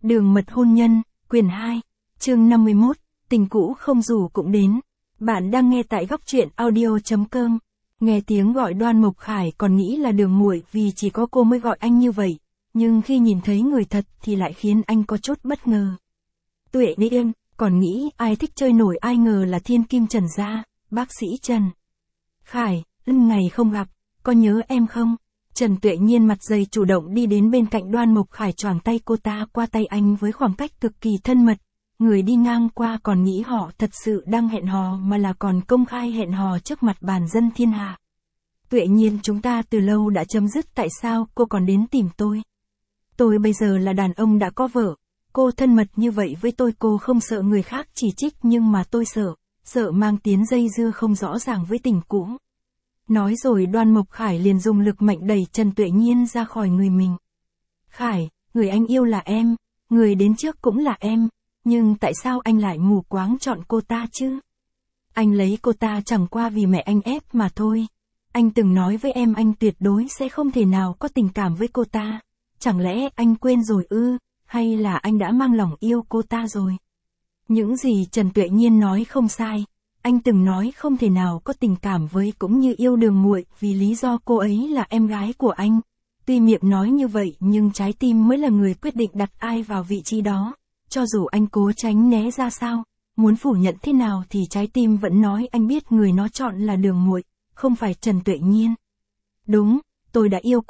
Đường mật hôn nhân, quyển 2, chương 51, tình cũ không rủ cũng đến. Bạn đang nghe tại góc truyện audio.com. Nghe tiếng gọi Đoan Mộc Khải còn nghĩ là Đường muội vì chỉ có cô mới gọi anh như vậy, nhưng khi nhìn thấy người thật thì lại khiến anh có chút bất ngờ. Tuệ Điên, còn nghĩ ai thích chơi nổi ai ngờ là thiên kim Trần gia, bác sĩ Trần. Khải, ngày không gặp, có nhớ em không? Trần Tuệ Nhiên mặt dày chủ động đi đến bên cạnh Đoan Mộc Khải choàng tay cô ta qua tay anh với khoảng cách cực kỳ thân mật. Người đi ngang qua còn nghĩ họ thật sự đang hẹn hò mà là còn công khai hẹn hò trước mặt bàn dân thiên hạ. Tuệ Nhiên, chúng ta từ lâu đã chấm dứt, tại sao cô còn đến tìm tôi? Tôi bây giờ là đàn ông đã có vợ. Cô thân mật như vậy với tôi, cô không sợ người khác chỉ trích, nhưng mà tôi sợ mang tiếng dây dưa không rõ ràng với tình cũ. Nói rồi Đoan Mộc Khải liền dùng lực mạnh đẩy Trần Tuệ Nhiên ra khỏi người mình. Khải, người anh yêu là em, người đến trước cũng là em, nhưng tại sao anh lại mù quáng chọn cô ta chứ? Anh lấy cô ta chẳng qua vì mẹ anh ép mà thôi. Anh từng nói với em anh tuyệt đối sẽ không thể nào có tình cảm với cô ta. Chẳng lẽ anh quên rồi ư, hay là anh đã mang lòng yêu cô ta rồi? Những gì Trần Tuệ Nhiên nói không sai. Anh từng nói không thể nào có tình cảm với cũng như yêu Đường muội vì lý do cô ấy là em gái của anh. Tuy miệng nói như vậy nhưng trái tim mới là người quyết định đặt ai vào vị trí đó. Cho dù anh cố tránh né ra sao, muốn phủ nhận thế nào thì trái tim vẫn nói anh biết người nó chọn là Đường muội, không phải Trần Tuệ Nhiên. Đúng, tôi đã yêu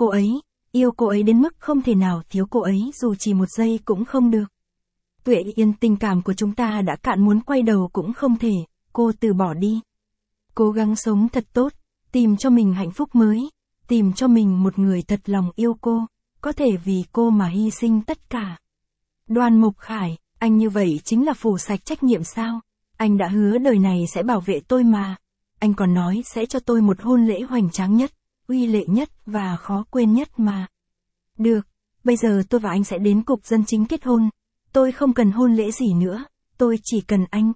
cô ấy đến mức không thể nào thiếu cô ấy dù chỉ một giây cũng không được. Tuệ Yên, tình cảm của chúng ta đã cạn, muốn quay đầu cũng không thể. Cô từ bỏ đi. Cố gắng sống thật tốt, tìm cho mình hạnh phúc mới, tìm cho mình một người thật lòng yêu cô, có thể vì cô mà hy sinh tất cả. Đoan Mộc Khải, anh như vậy chính là phủ sạch trách nhiệm sao? Anh đã hứa đời này sẽ bảo vệ tôi mà. Anh còn nói sẽ cho tôi một hôn lễ hoành tráng nhất, uy lệ nhất và khó quên nhất mà. Được, bây giờ tôi và anh sẽ đến cục dân chính kết hôn. Tôi không cần hôn lễ gì nữa, tôi chỉ cần anh.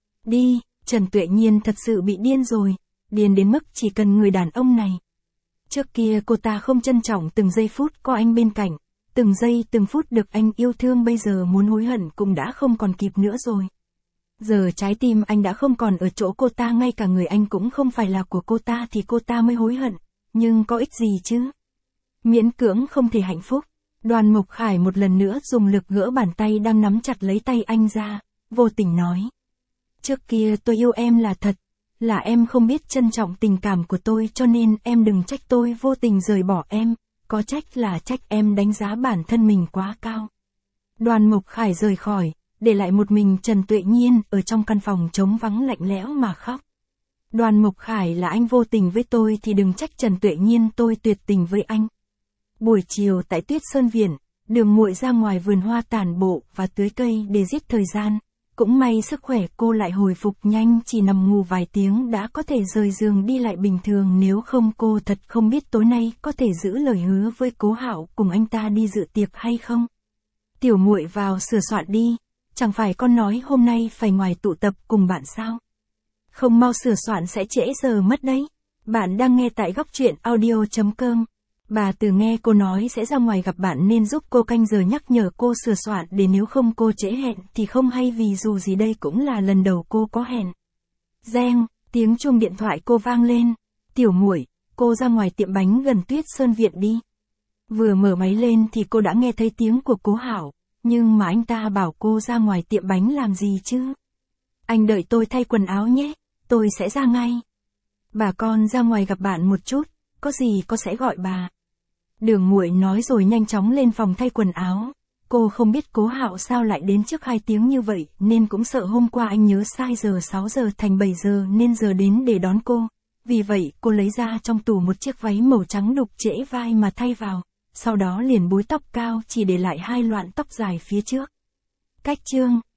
Đi. Trần Tuệ Nhiên thật sự bị điên rồi, điên đến mức chỉ cần người đàn ông này. Trước kia cô ta không trân trọng từng giây phút có anh bên cạnh, từng giây từng phút được anh yêu thương, bây giờ muốn hối hận cũng đã không còn kịp nữa rồi. Giờ trái tim anh đã không còn ở chỗ cô ta, ngay cả người anh cũng không phải là của cô ta thì cô ta mới hối hận, nhưng có ích gì chứ? Miễn cưỡng không thể hạnh phúc. Đoan Mộc Khải một lần nữa dùng lực gỡ bàn tay đang nắm chặt lấy tay anh ra, vô tình nói. Trước kia tôi yêu em là thật, là em không biết trân trọng tình cảm của tôi cho nên em đừng trách tôi vô tình rời bỏ em, có trách là trách em đánh giá bản thân mình quá cao. Đoan Mộc Khải rời khỏi, để lại một mình Trần Tuệ Nhiên ở trong căn phòng trống vắng lạnh lẽo mà khóc. Đoan Mộc Khải, là anh vô tình với tôi thì đừng trách Trần Tuệ Nhiên tôi tuyệt tình với anh. Buổi chiều tại Tuyết Sơn Viện, Đường muội ra ngoài vườn hoa tản bộ và tưới cây để giết thời gian. Cũng may sức khỏe cô lại hồi phục nhanh, chỉ nằm ngủ vài tiếng đã có thể rời giường đi lại bình thường, nếu không cô thật không biết tối nay có thể giữ lời hứa với Cố Hạo cùng anh ta đi dự tiệc hay không. Tiểu muội vào sửa soạn đi, chẳng phải con nói hôm nay phải ngoài tụ tập cùng bạn sao? Không mau sửa soạn sẽ trễ giờ mất đấy. Bạn đang nghe tại góc truyện audio.com. Bà Từ nghe cô nói sẽ ra ngoài gặp bạn nên giúp cô canh giờ nhắc nhở cô sửa soạn để nếu không cô trễ hẹn thì không hay, vì dù gì đây cũng là lần đầu cô có hẹn. Reng, tiếng chuông điện thoại cô vang lên. Tiểu muội, cô ra ngoài tiệm bánh gần Tuyết Sơn Viện đi. Vừa mở máy lên thì cô đã nghe thấy tiếng của Cố Hạo, nhưng mà anh ta bảo cô ra ngoài tiệm bánh làm gì chứ? Anh đợi tôi thay quần áo nhé, tôi sẽ ra ngay. Bà con ra ngoài gặp bạn một chút, có gì cô sẽ gọi bà. Đường muội nói rồi nhanh chóng lên phòng thay quần áo. Cô không biết Cố Hạo sao lại đến trước 2 tiếng như vậy, nên cũng sợ hôm qua anh nhớ sai giờ 6 giờ thành 7 giờ nên giờ đến để đón cô. Vì vậy cô lấy ra trong tủ một chiếc váy màu trắng đục trễ vai mà thay vào, sau đó liền búi tóc cao chỉ để lại 2 loạn tóc dài phía trước. Cách chương